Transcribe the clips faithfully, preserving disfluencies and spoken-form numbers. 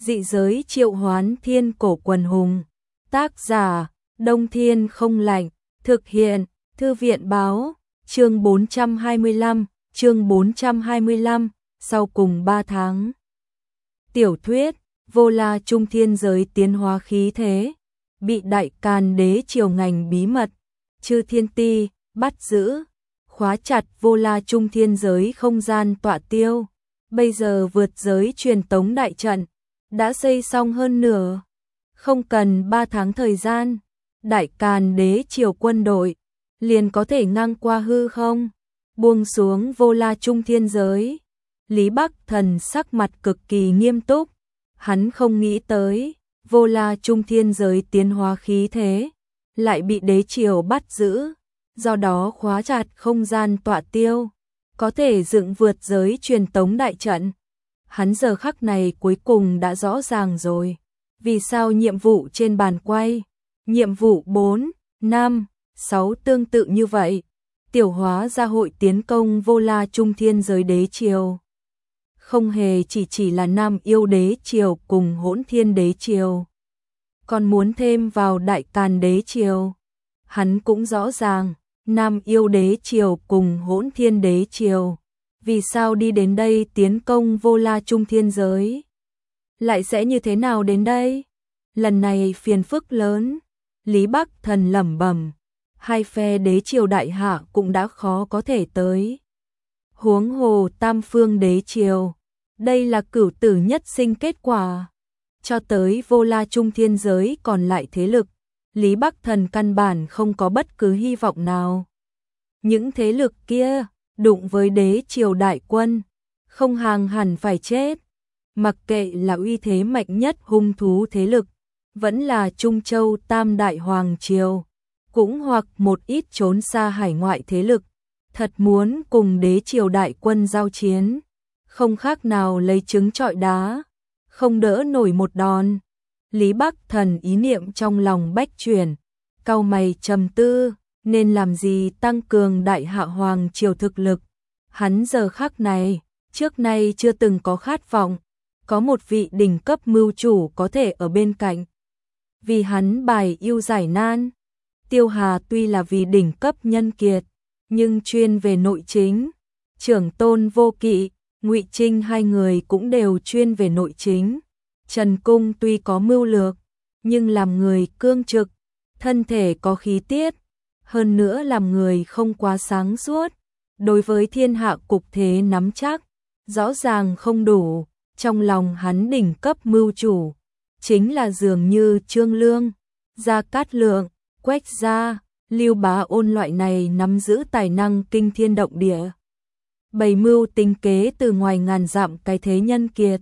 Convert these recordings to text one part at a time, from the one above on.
Dị giới triệu hoán thiên cổ quần hùng. Tác giả, Đông Thiên không lạnh. Thực hiện, Thư viện báo. Chương bốn trăm hai mươi lăm, chương bốn trăm hai mươi lăm, sau cùng ba tháng. Tiểu thuyết, Vô La Trung Thiên Giới tiến hóa khí thế, bị Đại Càn Đế triều ngành bí mật, Chư Thiên Ti, bắt giữ, khóa chặt Vô La Trung Thiên Giới không gian tọa tiêu. Bây giờ vượt giới truyền tống đại trận, đã xây xong hơn nửa. Không cần ba tháng thời gian, Đại Càn Đế triều quân đội liền có thể ngang qua hư không, buông xuống Vô La Trung Thiên Giới. Lý Bắc Thần sắc mặt cực kỳ nghiêm túc, hắn không nghĩ tới, Vô La Trung Thiên Giới tiến hóa khí thế, lại bị đế triều bắt giữ, do đó khóa chặt không gian tọa tiêu, có thể dựng vượt giới truyền tống đại trận. Hắn giờ khắc này cuối cùng đã rõ ràng rồi, vì sao nhiệm vụ trên bàn quay, nhiệm vụ bốn, năm, sáu tương tự như vậy, tiểu hóa gia hội tiến công Vô La Trung Thiên Giới đế triều. Không hề chỉ chỉ là Nam Yêu đế triều cùng Hỗn Thiên đế triều, còn muốn thêm vào Đại Càn đế triều. Hắn cũng rõ ràng, Nam Yêu đế triều cùng Hỗn Thiên đế triều, vì sao đi đến đây tiến công Vô La Trung Thiên Giới? Lại sẽ như thế nào đến đây? Lần này phiền phức lớn, Lý Bắc Thần lẩm bẩm, hai phe đế triều đại hạ cũng đã khó có thể tới. Huống hồ Tam Phương đế triều, đây là cửu tử nhất sinh kết quả. Cho tới Vô La Trung Thiên Giới còn lại thế lực, Lý Bắc Thần căn bản không có bất cứ hy vọng nào. Những thế lực kia, đụng với đế triều đại quân, không hàng hẳn phải chết. Mặc kệ là uy thế mạnh nhất hung thú thế lực, vẫn là Trung Châu Tam Đại Hoàng Triều, cũng hoặc một ít trốn xa hải ngoại thế lực, thật muốn cùng đế triều đại quân giao chiến, không khác nào lấy trứng trọi đá, không đỡ nổi một đòn. Lý Bắc Thần ý niệm trong lòng bách chuyển, cau mày trầm tư, nên làm gì tăng cường đại hạ hoàng triều thực lực. Hắn giờ khắc này, trước nay chưa từng có khát vọng, có một vị đỉnh cấp mưu chủ có thể ở bên cạnh, vì hắn bài ưu giải nan. Tiêu Hà tuy là vì đỉnh cấp nhân kiệt, nhưng chuyên về nội chính. Trưởng Tôn Vô Kỵ, Ngụy Trinh hai người cũng đều chuyên về nội chính. Trần Cung tuy có mưu lược, nhưng làm người cương trực, thân thể có khí tiết, hơn nữa làm người không quá sáng suốt. Đối với thiên hạ cục thế nắm chắc, rõ ràng không đủ. Trong lòng hắn đỉnh cấp mưu chủ, chính là dường như Trương Lương, Gia Cát Lượng, Quách Gia, Lưu Bá Ôn loại này nắm giữ tài năng kinh thiên động địa, bày mưu tính kế từ ngoài ngàn dặm cái thế nhân kiệt.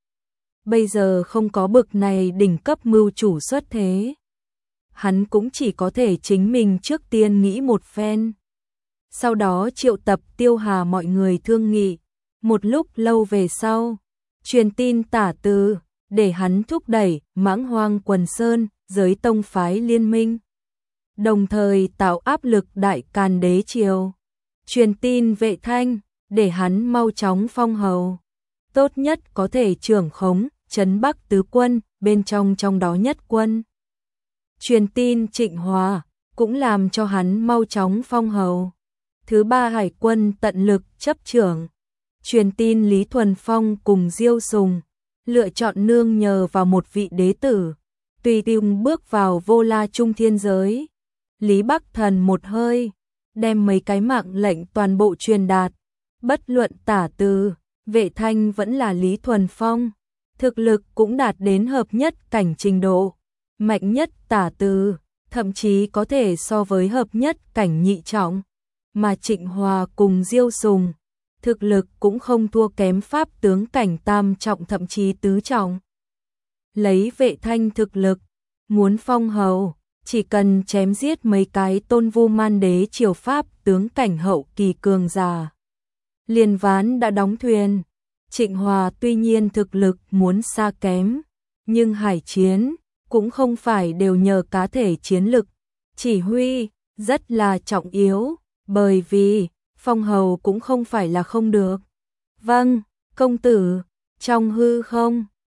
Bây giờ không có bực này đỉnh cấp mưu chủ xuất thế, hắn cũng chỉ có thể chính mình trước tiên nghĩ một phen, sau đó triệu tập Tiêu Hà mọi người thương nghị. Một lúc lâu về sau, truyền tin tả từ, để hắn thúc đẩy Mãng Hoang Quần Sơn, giới tông phái liên minh, đồng thời tạo áp lực Đại Càn đế triều. Truyền tin Vệ Thanh, để hắn mau chóng phong hầu, tốt nhất có thể trưởng khống trấn Bắc tứ quân, bên trong trong đó nhất quân. Truyền tin Trịnh Hòa, cũng làm cho hắn mau chóng phong hầu. Thứ ba hải quân tận lực chấp trưởng. Truyền tin Lý Thuần Phong cùng Diêu Sùng, lựa chọn nương nhờ vào một vị đế tử, tùy tiện bước vào Vô La Trung Thiên Giới. Lý Bắc Thần một hơi, đem mấy cái mạng lệnh toàn bộ truyền đạt. Bất luận tả từ, Vệ Thanh vẫn là Lý Thuần Phong, thực lực cũng đạt đến hợp nhất cảnh trình độ. Mạnh nhất tả từ, thậm chí có thể so với hợp nhất cảnh nhị trọng. Mà Trịnh Hòa cùng Diêu Sùng, thực lực cũng không thua kém pháp tướng cảnh tam trọng thậm chí tứ trọng. Lấy Vệ Thanh thực lực, muốn phong hầu, chỉ cần chém giết mấy cái Tôn Vu Man đế triều pháp tướng cảnh hậu kỳ cường giả, liền ván đã đóng thuyền. Trịnh Hòa tuy nhiên thực lực muốn xa kém, nhưng hải chiến cũng không phải đều nhờ cá thể chiến lực, chỉ huy rất là trọng yếu, bởi vì phong hầu cũng không phải là không được. Vâng, công tử. Trong hư không,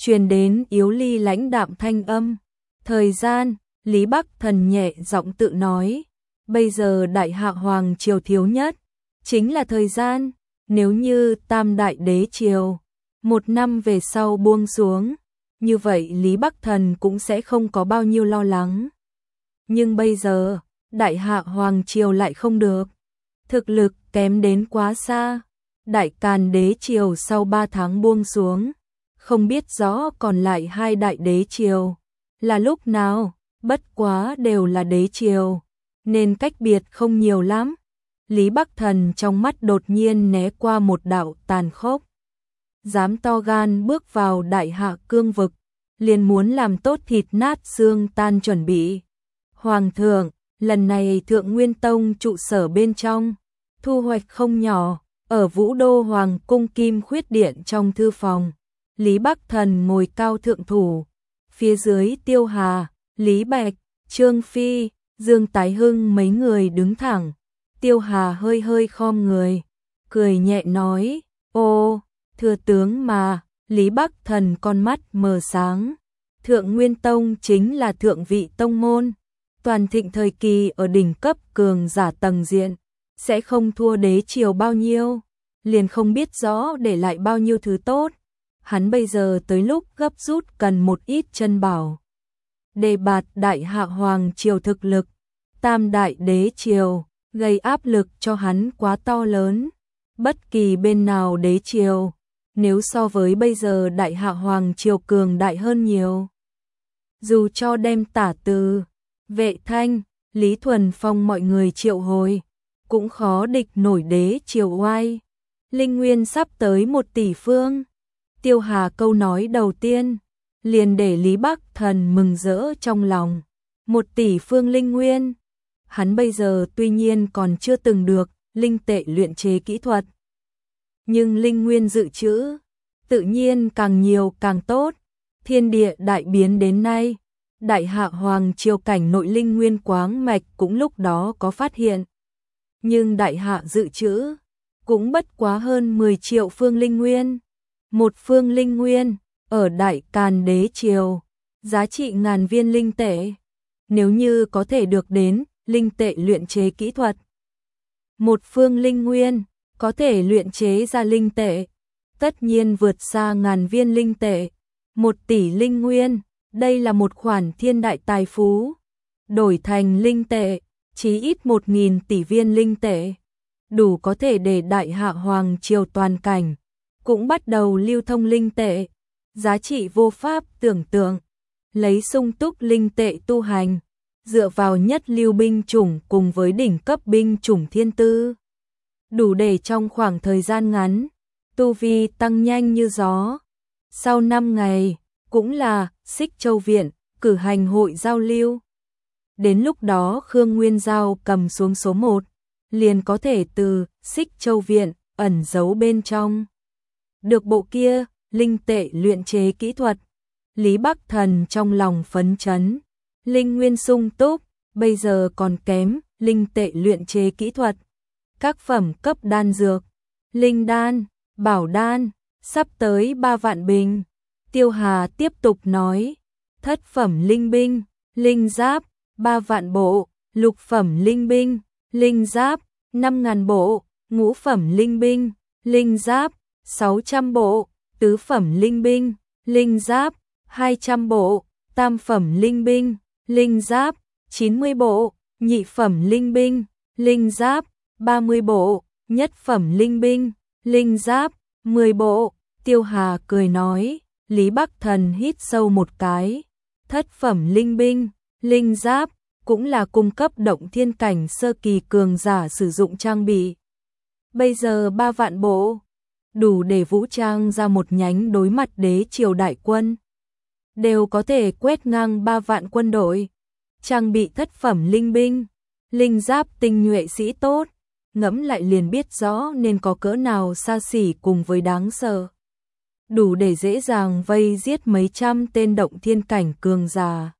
truyền đến yếu ly lãnh đạm thanh âm. Thời gian, Lý Bắc Thần nhẹ giọng tự nói, bây giờ đại hạ hoàng triều thiếu nhất, chính là thời gian, nếu như tam đại đế triều, một năm về sau buông xuống, như vậy Lý Bắc Thần cũng sẽ không có bao nhiêu lo lắng. Nhưng bây giờ, đại hạ hoàng triều lại không được, thực lực kém đến quá xa, đại càn đế triều sau ba tháng buông xuống, không biết rõ còn lại hai đại đế triều là lúc nào, bất quá đều là đế triều, nên cách biệt không nhiều lắm. Lý Bắc Thần trong mắt đột nhiên né qua một đạo tàn khốc. Dám to gan bước vào đại hạ cương vực, liền muốn làm tốt thịt nát xương tan chuẩn bị. Hoàng thượng, lần này Thượng Nguyên Tông trụ sở bên trong, thu hoạch không nhỏ, ở Vũ Đô Hoàng cung Kim Khuyết Điện trong thư phòng. Lý Bắc Thần ngồi cao thượng thủ, phía dưới Tiêu Hà, Lý Bạch, Trương Phi, Dương Tái Hưng mấy người đứng thẳng. Tiêu Hà hơi hơi khom người, cười nhẹ nói, ô, thừa tướng mà. Lý Bắc Thần con mắt mờ sáng. Thượng Nguyên Tông chính là thượng vị tông môn, toàn thịnh thời kỳ ở đỉnh cấp cường giả tầng diện, sẽ không thua đế triều bao nhiêu, liền không biết rõ để lại bao nhiêu thứ tốt. Hắn bây giờ tới lúc gấp rút cần một ít chân bảo, đề bạt đại hạ hoàng triều thực lực, tam đại đế triều, gây áp lực cho hắn quá to lớn. Bất kỳ bên nào đế triều, nếu so với bây giờ đại hạ hoàng triều cường đại hơn nhiều. Dù cho đem Tả Từ, Vệ Thanh, Lý Thuần Phong mọi người triệu hồi, cũng khó địch nổi đế triều oai. Linh Nguyên sắp tới một tỷ phương. Tiêu Hà câu nói đầu tiên, liền để Lý Bắc Thần mừng rỡ trong lòng. Một tỷ phương Linh Nguyên. Hắn bây giờ tuy nhiên còn chưa từng được linh tệ luyện chế kỹ thuật, nhưng Linh Nguyên dự trữ, tự nhiên càng nhiều càng tốt. Thiên địa đại biến đến nay, đại hạ hoàng triều cảnh nội Linh Nguyên quáng mạch cũng lúc đó có phát hiện. Nhưng đại hạ dự trữ, cũng bất quá hơn mười triệu phương Linh Nguyên. Một phương Linh Nguyên, ở đại càn đế triều, giá trị ngàn viên linh tệ. Nếu như có thể được đến linh tệ luyện chế kỹ thuật, một phương Linh Nguyên, có thể luyện chế ra linh tệ, tất nhiên vượt xa ngàn viên linh tệ. Một tỷ Linh Nguyên, đây là một khoản thiên đại tài phú. Đổi thành linh tệ, chí ít một nghìn tỷ viên linh tệ, đủ có thể để đại hạ hoàng triều toàn cảnh cũng bắt đầu lưu thông linh tệ, giá trị vô pháp tưởng tượng. Lấy sung túc linh tệ tu hành, dựa vào nhất lưu binh chủng cùng với đỉnh cấp binh chủng thiên tư, đủ để trong khoảng thời gian ngắn, tu vi tăng nhanh như gió. Sau năm ngày, cũng là Xích Châu Viện, cử hành hội giao lưu. Đến lúc đó Khương Nguyên Giao cầm xuống số một, liền có thể từ Xích Châu Viện ẩn giấu bên trong được bộ kia linh tệ luyện chế kỹ thuật. Lý Bắc Thần trong lòng phấn chấn, Linh Nguyên sung túc, bây giờ còn kém linh tệ luyện chế kỹ thuật. Các phẩm cấp đan dược, linh đan, bảo đan, sắp tới ba vạn bình. Tiêu Hà tiếp tục nói, thất phẩm linh binh, linh giáp, ba vạn bộ, lục phẩm linh binh, linh giáp, năm ngàn bộ, ngũ phẩm linh binh, linh giáp, sáu trăm bộ, tứ phẩm linh binh, linh giáp, hai trăm bộ, tam phẩm linh binh, linh giáp, chín mươi bộ, nhị phẩm linh binh, linh giáp, ba mươi bộ, nhất phẩm linh binh, linh giáp, mười bộ. Tiêu Hà cười nói. Lý Bắc Thần hít sâu một cái, thất phẩm linh binh, linh giáp, cũng là cung cấp động thiên cảnh sơ kỳ cường giả sử dụng trang bị. Bây giờ ba vạn bộ, đủ để vũ trang ra một nhánh đối mặt đế triều đại quân. Đều có thể quét ngang ba vạn quân đội. Trang bị thất phẩm linh binh, linh giáp tinh nhuệ sĩ tốt, ngẫm lại liền biết rõ nên có cỡ nào xa xỉ cùng với đáng sợ. Đủ để dễ dàng vây giết mấy trăm tên động thiên cảnh cường giả.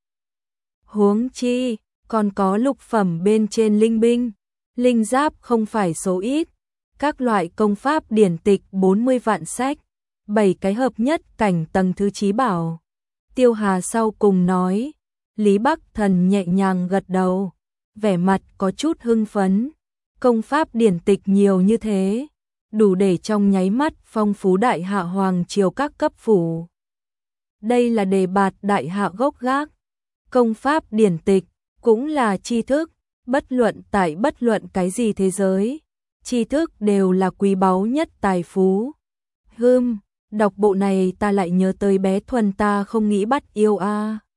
Huống chi, còn có lục phẩm bên trên linh binh, linh giáp không phải số ít, các loại công pháp điển tịch bốn mươi vạn sách, bảy cái hợp nhất cảnh tầng thứ trí bảo. Tiêu Hà sau cùng nói, Lý Bắc Thần nhẹ nhàng gật đầu, vẻ mặt có chút hưng phấn, công pháp điển tịch nhiều như thế, đủ để trong nháy mắt phong phú đại hạ hoàng triều các cấp phủ. Đây là đề bạt đại hạ gốc gác, công pháp điển tịch cũng là tri thức, bất luận tại bất luận cái gì thế giới, tri thức đều là quý báu nhất tài phú. Hừm, đọc bộ này ta lại nhớ tới bé Thuần ta không nghĩ bắt yêu a. À.